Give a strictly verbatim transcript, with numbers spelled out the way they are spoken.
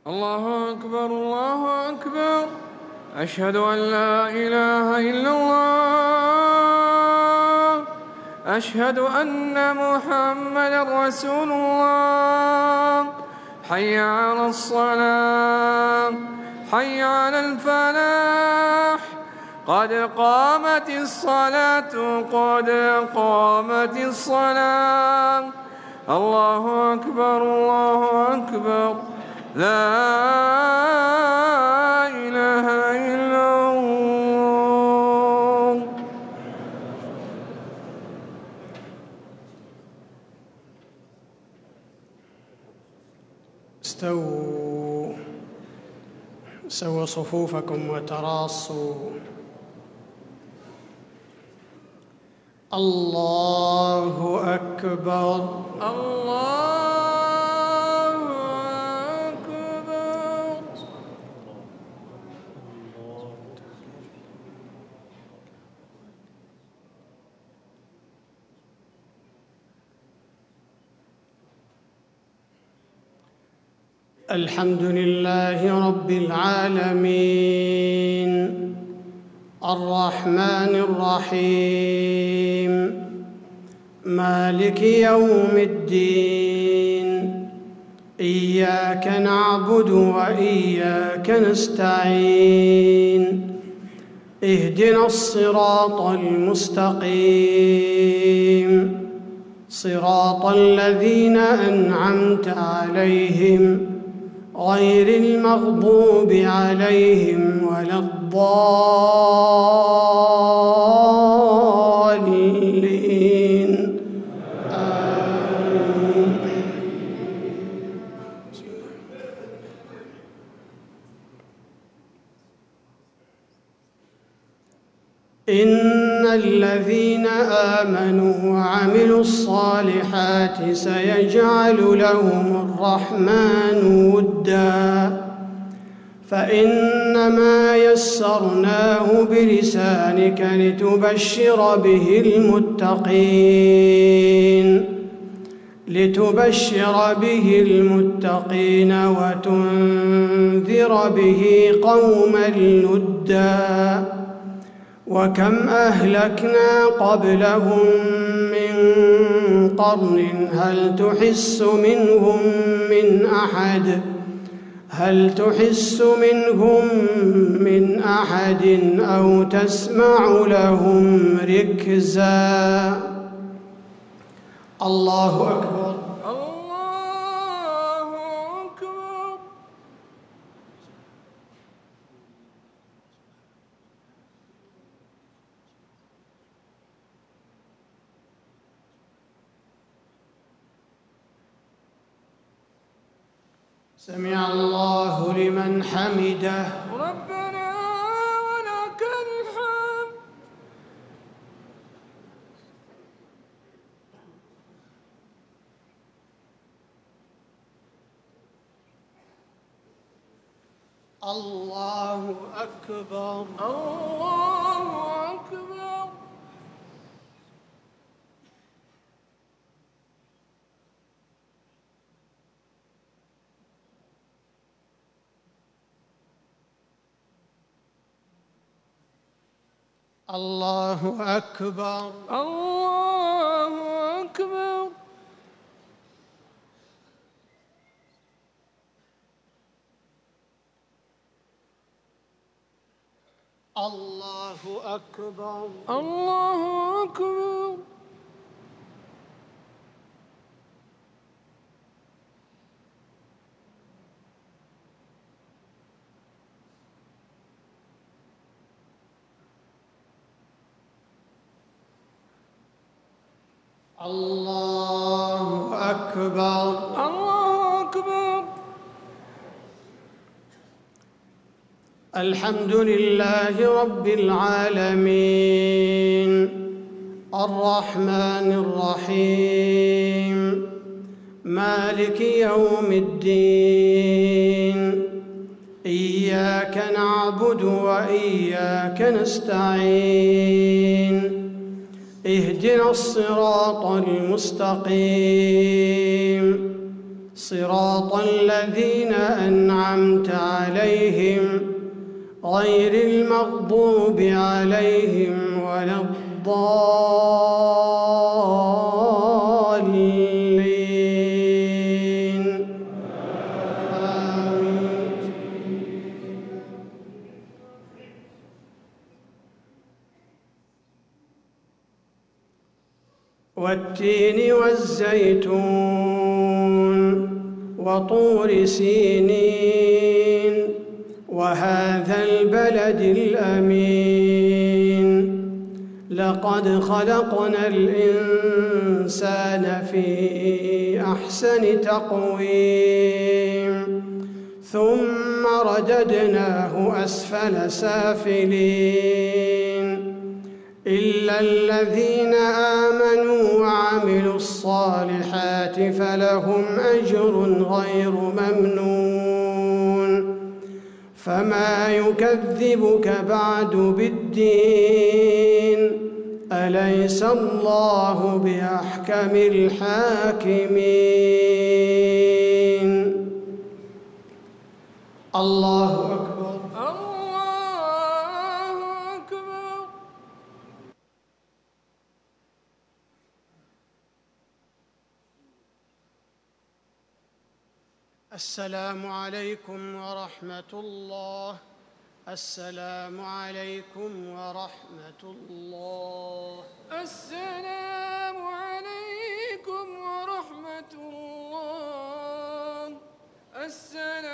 الله أكبر الله أكبر. أشهد أن لا إله إلا الله. أشهد أن محمدا رسول الله. حي على الصلاة، حي على الفلاح، قد قامت الصلاة، قد قامت الصلاة. الله أكبر الله أكبر. لا إله إلا الله. استووا، سووا صفوفكم وتراصوا. الله أكبر الله أكبر. الحمد لله رب العالمين، الرحمن الرحيم، مالك يوم الدين. إياك نعبد وإياك نستعين. اهدنا الصراط المستقيم، صراط الذين أنعمت عليهم غير المغضوب عليهم ولا الضالين. آمين. إن الذين آمنوا وعملوا الصالحات سيجعل لهم الرحمن ودا، فإنما يسرناه بلسانك لتبشر به المتقين لتبشر به المتقين وتنذر به قوما لدا. وكم أهلكنا قبلهم من قرن هل تحس منهم من أحد هل تحس منهم من أحد أو تسمع لهم ركزا. الله أكبر. سمع الله لمن حمده. ربنا ولك الحمد. الله أكبر. الله أكبر. الله أكبر. الله أكبر. الله أكبر. الله أكبر. الله أكبر. الله أكبر. الحمد لله رب العالمين، الرحمن الرحيم، مالك يوم الدين. إياك نعبد وإياك نستعين. اهدنا الصراط المستقيم، صراط الذين أنعمت عليهم غير المغضوب عليهم ولا الضالين آمين. والتين والزيتون وطور سينين وهذا البلد الأمين لقد خلقنا الإنسان في أحسن تقويم ثم رددناه أسفل سافلين إلا الذين آمنوا وعملوا الصالحات فلهم أجر غير ممنون فما يكذبك بعد بالدين أليس الله بأحكم الحاكمين. الله أكبر. الله أكبر. السلام عليكم ورحمة الله. السلام عليكم ورحمة الله. السلام عليكم ورحمة الله. السلام